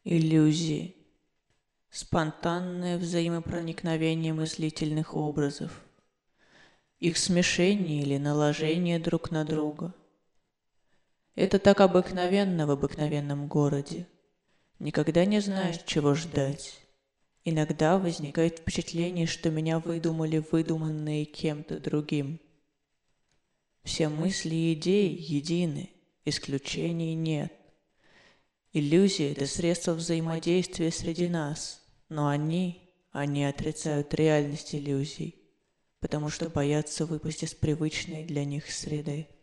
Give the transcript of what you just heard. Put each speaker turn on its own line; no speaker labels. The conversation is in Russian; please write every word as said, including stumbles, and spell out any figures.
Иллюзии. Спонтанное взаимопроникновение мыслительных образов. Их смешение или наложение друг на друга. Это так обыкновенно в обыкновенном городе. Никогда не знаешь, чего ждать. Иногда возникает впечатление, что меня выдумали выдуманные кем-то другим. Все мысли и идеи едины, исключений нет. Иллюзии — это средство взаимодействия среди нас, но они, они отрицают реальность иллюзий, потому что боятся выпасть из привычной для них среды.